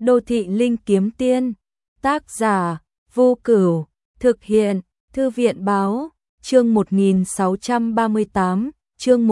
Đô thị linh kiếm tiên, tác giả, Vô Cửu, thực hiện, Thư viện báo, chương 1638, chương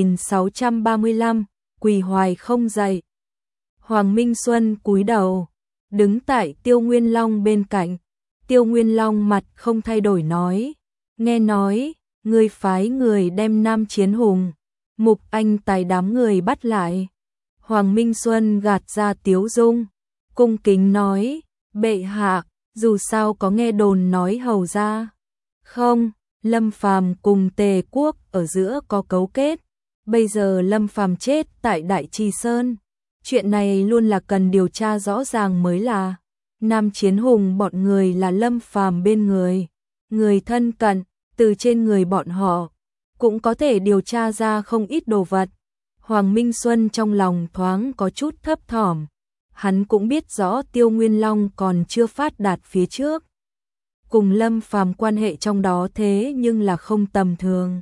1635, quỳ hoài không dậy. Hoàng Minh Xuân cúi đầu, đứng tại Tiêu Nguyên Long bên cạnh. Tiêu Nguyên Long mặt không thay đổi nói, nghe nói, ngươi phái người đem Nam Chiến Hùng, Mục Anh Tài đám người bắt lại. Hoàng Minh Xuân gạt ra tiếu dung, cung kính nói, bệ hạ, dù sao có nghe đồn nói hầu ra. Không, Lâm Phàm cùng Tề Quốc ở giữa có cấu kết, bây giờ Lâm Phàm chết tại Đại Trì Sơn. Chuyện này luôn là cần điều tra rõ ràng mới là. Nam Chiến Hùng bọn người là Lâm Phàm bên người thân cận, từ trên người bọn họ cũng có thể điều tra ra không ít đồ vật. Hoàng Minh Xuân trong lòng thoáng có chút thấp thỏm, hắn cũng biết rõ Tiêu Nguyên Long còn chưa phát đạt phía trước. Cùng Lâm Phàm quan hệ trong đó thế nhưng là không tầm thường.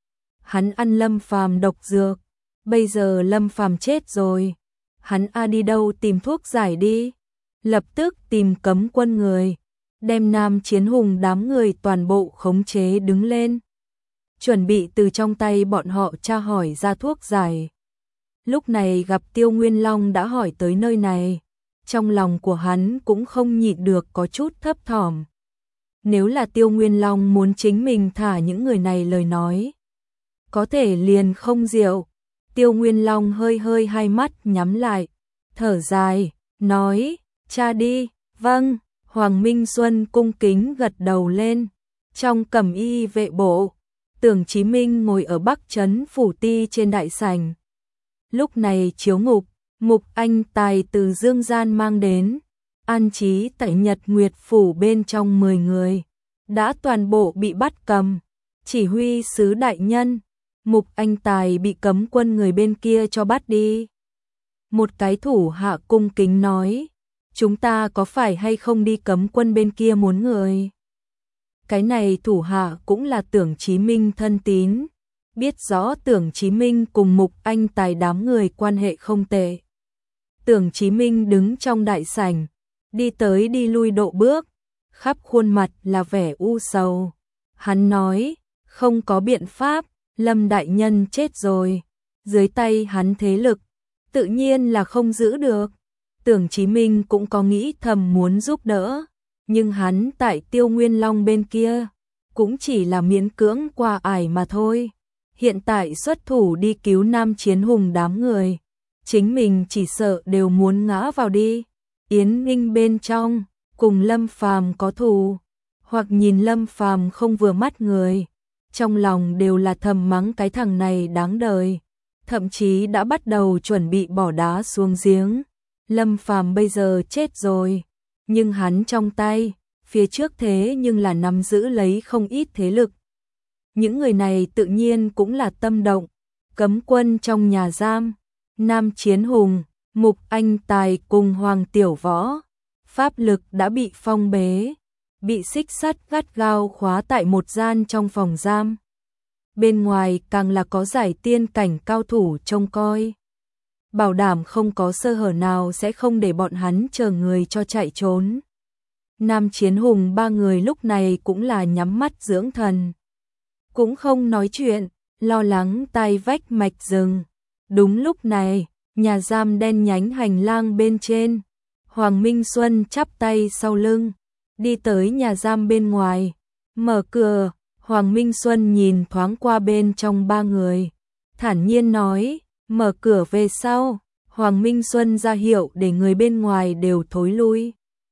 Hắn ăn Lâm Phàm độc dược, bây giờ Lâm Phàm chết rồi, hắn đi đâu tìm thuốc giải đi. Lập tức tìm cấm quân người, đem Nam Chiến Hùng đám người toàn bộ khống chế đứng lên, chuẩn bị từ trong tay bọn họ tra hỏi ra thuốc giải. Lúc này gặp Tiêu Nguyên Long đã hỏi tới nơi này, trong lòng của hắn cũng không nhịn được có chút thấp thỏm. Nếu là Tiêu Nguyên Long muốn chính mình thả những người này lời nói, có thể liền không diệu. Tiêu Nguyên Long hơi hai mắt nhắm lại, thở dài, nói, cha đi. Vâng. Hoàng Minh Xuân cung kính gật đầu lên. Trong cẩm y vệ bộ, Tưởng Chí Minh ngồi ở Bắc Trấn phủ ti trên đại sảnh. Lúc này chiếu ngục, Mục Anh Tài từ Dương Gian mang đến, an trí tại Nhật Nguyệt phủ bên trong 10 người, đã toàn bộ bị bắt cầm. Chỉ huy sứ đại nhân, Mục Anh Tài bị cấm quân người bên kia cho bắt đi. Một cái thủ hạ cung kính nói, chúng ta có phải hay không đi cấm quân bên kia muốn người? Cái này thủ hạ cũng là Tưởng Chí Minh thân tín, biết rõ Tưởng Chí Minh cùng Mục Anh Tài đám người quan hệ không tệ. Tưởng Chí Minh đứng trong đại sảnh, đi tới đi lui độ bước, khắp khuôn mặt là vẻ u sầu. Hắn nói, không có biện pháp, Lâm đại nhân chết rồi, dưới tay hắn thế lực, tự nhiên là không giữ được. Tưởng Chí Minh cũng có nghĩ thầm muốn giúp đỡ, nhưng hắn tại Tiêu Nguyên Long bên kia, cũng chỉ là miễn cưỡng qua ải mà thôi. Hiện tại xuất thủ đi cứu Nam Chiến Hùng đám người, chính mình chỉ sợ đều muốn ngã vào đi. Yến Ninh bên trong, cùng Lâm Phàm có thù, hoặc nhìn Lâm Phàm không vừa mắt người, trong lòng đều là thầm mắng cái thằng này đáng đời, thậm chí đã bắt đầu chuẩn bị bỏ đá xuống giếng. Lâm Phàm bây giờ chết rồi, nhưng hắn trong tay, phía trước thế nhưng là nắm giữ lấy không ít thế lực. Những người này tự nhiên cũng là tâm động, cấm quân trong nhà giam, Nam Chiến Hùng, Mục Anh Tài cùng Hoàng Tiểu Võ, pháp lực đã bị phong bế, bị xích sắt gắt gao khóa tại một gian trong phòng giam. Bên ngoài càng là có giải tiên cảnh cao thủ trông coi, bảo đảm không có sơ hở nào sẽ không để bọn hắn chờ người cho chạy trốn. Nam Chiến Hùng ba người lúc này cũng là nhắm mắt dưỡng thần, cũng không nói chuyện, lo lắng tai vách mạch rừng. Đúng lúc này, nhà giam đen nhánh hành lang bên trên, Hoàng Minh Xuân chắp tay sau lưng, đi tới nhà giam bên ngoài, mở cửa. Hoàng Minh Xuân nhìn thoáng qua bên trong ba người, thản nhiên nói, mở cửa về sau. Hoàng Minh Xuân ra hiệu để người bên ngoài đều thối lui.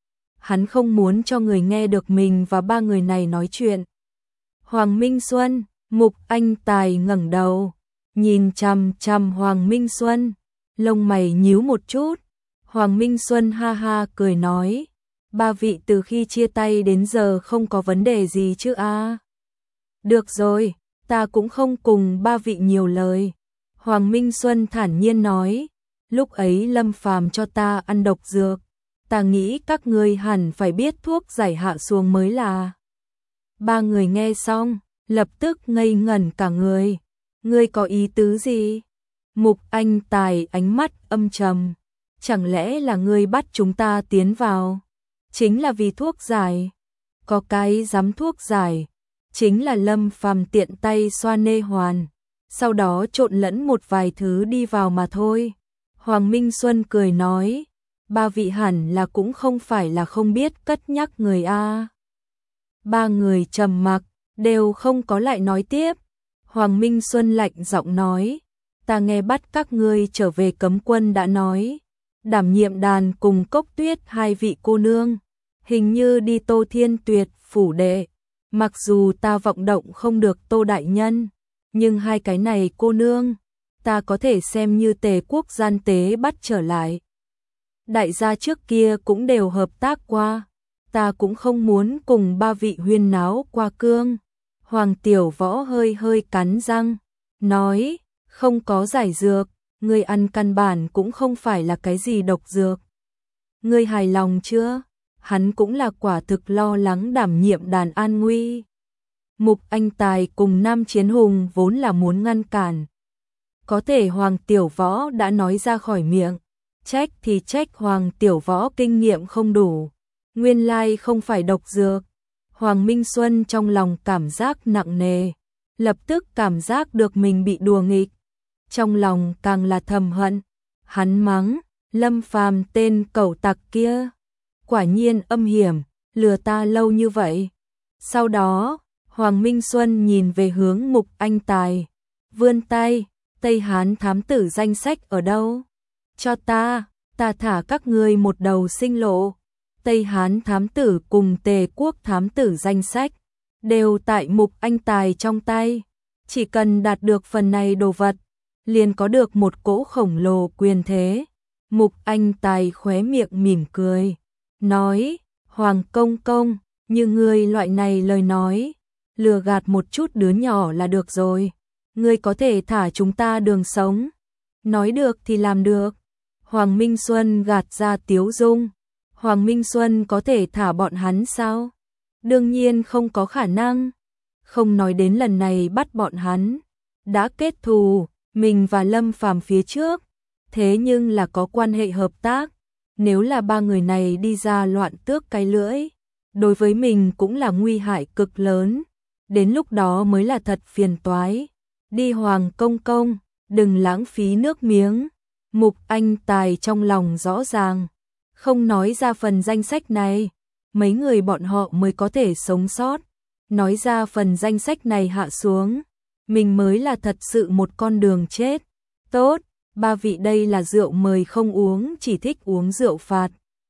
Hắn không muốn cho người nghe được mình và ba người này nói chuyện. Hoàng Minh Xuân, Mục Anh Tài ngẩng đầu, nhìn chằm chằm Hoàng Minh Xuân, lông mày nhíu một chút. Hoàng Minh Xuân ha ha cười nói, ba vị từ khi chia tay đến giờ không có vấn đề gì chứ a? Được rồi, ta cũng không cùng ba vị nhiều lời. Hoàng Minh Xuân thản nhiên nói, lúc ấy Lâm Phàm cho ta ăn độc dược, ta nghĩ các ngươi hẳn phải biết thuốc giải hạ xuống mới là. Ba người nghe xong, lập tức ngây ngẩn cả người. Ngươi có ý tứ gì? Mục Anh Tài ánh mắt âm trầm, chẳng lẽ là ngươi bắt chúng ta tiến vào? Chính là vì thuốc giải. Có cái dám thuốc giải, chính là Lâm Phàm tiện tay xoa nê hoàn, sau đó trộn lẫn một vài thứ đi vào mà thôi. Hoàng Minh Xuân cười nói, ba vị hẳn là cũng không phải là không biết cất nhắc người a. Ba người trầm mặc, đều không có lại nói tiếp. Hoàng Minh Xuân lạnh giọng nói, ta nghe bắt các ngươi trở về cấm quân đã nói, đảm nhiệm đàn cùng Cốc Tuyết hai vị cô nương, hình như đi Tô Thiên Tuyệt phủ đệ. Mặc dù ta vọng động không được Tô đại nhân, nhưng hai cái này cô nương, ta có thể xem như Tề quốc gian tế bắt trở lại. Đại gia trước kia cũng đều hợp tác qua, ta cũng không muốn cùng ba vị huyên náo qua cương. Hoàng Tiểu Võ hơi hơi cắn răng, nói, không có giải dược, ngươi ăn căn bản cũng không phải là cái gì độc dược. Ngươi hài lòng chưa? Hắn cũng là quả thực lo lắng đảm nhiệm đàn an nguy. Mục Anh Tài cùng Nam Chiến Hùng vốn là muốn ngăn cản. Có thể Hoàng Tiểu Võ đã nói ra khỏi miệng, trách thì trách Hoàng Tiểu Võ kinh nghiệm không đủ. Nguyên lai không phải độc dược. Hoàng Minh Xuân trong lòng cảm giác nặng nề, lập tức cảm giác được mình bị đùa nghịch. Trong lòng càng là thầm hận, hắn mắng, Lâm Phàm tên cẩu tặc kia. Quả nhiên âm hiểm, lừa ta lâu như vậy. Sau đó, Hoàng Minh Xuân nhìn về hướng Mục Anh Tài, vươn tay, Tây Hán thám tử danh sách ở đâu? Cho ta thả các ngươi một đầu sinh lộ. Tây Hán thám tử cùng Tề quốc thám tử danh sách, đều tại Mục Anh Tài trong tay. Chỉ cần đạt được phần này đồ vật, liền có được một cỗ khổng lồ quyền thế. Mục Anh Tài khóe miệng mỉm cười, nói, Hoàng công công, như ngươi loại này lời nói, lừa gạt một chút đứa nhỏ là được rồi. Ngươi có thể thả chúng ta đường sống. Nói được thì làm được. Hoàng Minh Xuân gạt ra tiếu dung. Hoàng Minh Xuân có thể thả bọn hắn sao? Đương nhiên không có khả năng. Không nói đến lần này bắt bọn hắn đã kết thù, mình và Lâm Phàm phía trước, thế nhưng là có quan hệ hợp tác. Nếu là ba người này đi ra loạn tước cái lưỡi, đối với mình cũng là nguy hại cực lớn. Đến lúc đó mới là thật phiền toái. Đi Hoàng công công, đừng lãng phí nước miếng. Mục Anh Tài trong lòng rõ ràng, không nói ra phần danh sách này, mấy người bọn họ mới có thể sống sót. Nói ra phần danh sách này hạ xuống, mình mới là thật sự một con đường chết. Tốt, ba vị đây là rượu mời không uống, chỉ thích uống rượu phạt.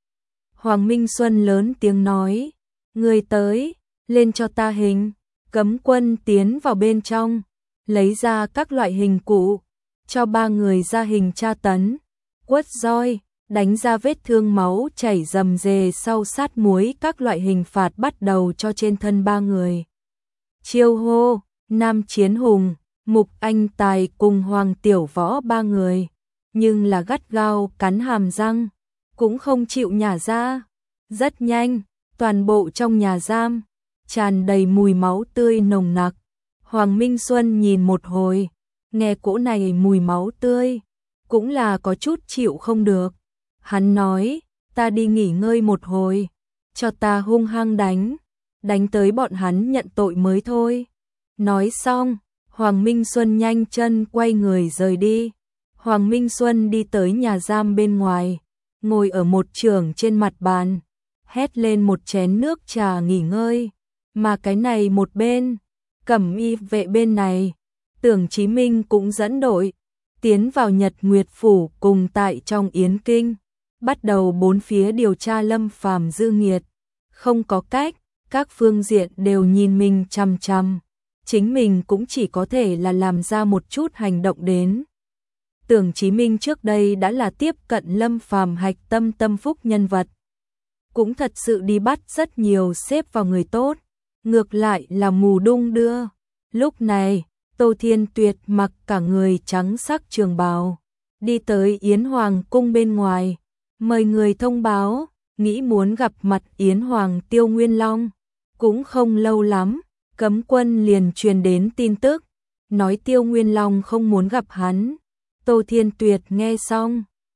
Hoàng Minh Xuân lớn tiếng nói, người tới, lên cho ta hình. Cấm quân tiến vào bên trong, lấy ra các loại hình cụ, cho ba người ra hình tra tấn, quất roi, đánh ra vết thương máu chảy rầm rề sau sát muối, các loại hình phạt bắt đầu cho trên thân ba người. Chiêu hô, Nam Chiến Hùng, Mục Anh Tài cùng Hoàng Tiểu Võ ba người, nhưng là gắt gao cắn hàm răng, cũng không chịu nhả ra. Rất nhanh, toàn bộ trong nhà giam tràn đầy mùi máu tươi nồng nặc. Hoàng Minh Xuân nhìn một hồi, nghe cỗ này mùi máu tươi, cũng là có chút chịu không được. Hắn nói, ta đi nghỉ ngơi một hồi, cho ta hung hăng đánh tới bọn hắn nhận tội mới thôi. Nói xong, Hoàng Minh Xuân nhanh chân quay người rời đi. Hoàng Minh Xuân đi tới nhà giam bên ngoài, ngồi ở một chưởng trên mặt bàn, hét lên một chén nước trà nghỉ ngơi. Mà cái này một bên, Cẩm Y vệ bên này, Tưởng Chí Minh cũng dẫn đội tiến vào Nhật Nguyệt phủ cùng tại trong Yến Kinh, bắt đầu bốn phía điều tra Lâm Phàm dư nghiệt. Không có cách, các phương diện đều nhìn mình chằm chằm, chính mình cũng chỉ có thể là làm ra một chút hành động đến. Tưởng Chí Minh trước đây đã là tiếp cận Lâm Phàm hạch tâm tâm phúc nhân vật, cũng thật sự đi bắt rất nhiều xếp vào người tốt, ngược lại là mù đung đưa. Lúc này, Tô Thiên Tuyệt mặc cả người trắng sắc trường bào, đi tới Yến Hoàng cung bên ngoài, mời người thông báo, nghĩ muốn gặp mặt Yến Hoàng Tiêu Nguyên Long. Cũng không lâu lắm, cấm quân liền truyền đến tin tức, nói Tiêu Nguyên Long không muốn gặp hắn. Tô Thiên Tuyệt nghe xong,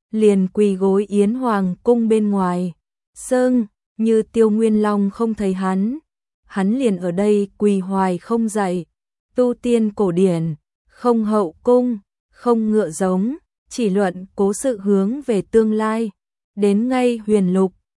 liền quỳ gối Yến Hoàng cung bên ngoài. Sưng, như Tiêu Nguyên Long không thấy hắn liền ở đây quỳ hoài không dậy. Tu tiên cổ điển, không hậu cung, không ngựa giống, chỉ luận cố sự hướng về tương lai. Đến ngay Huyền Lục,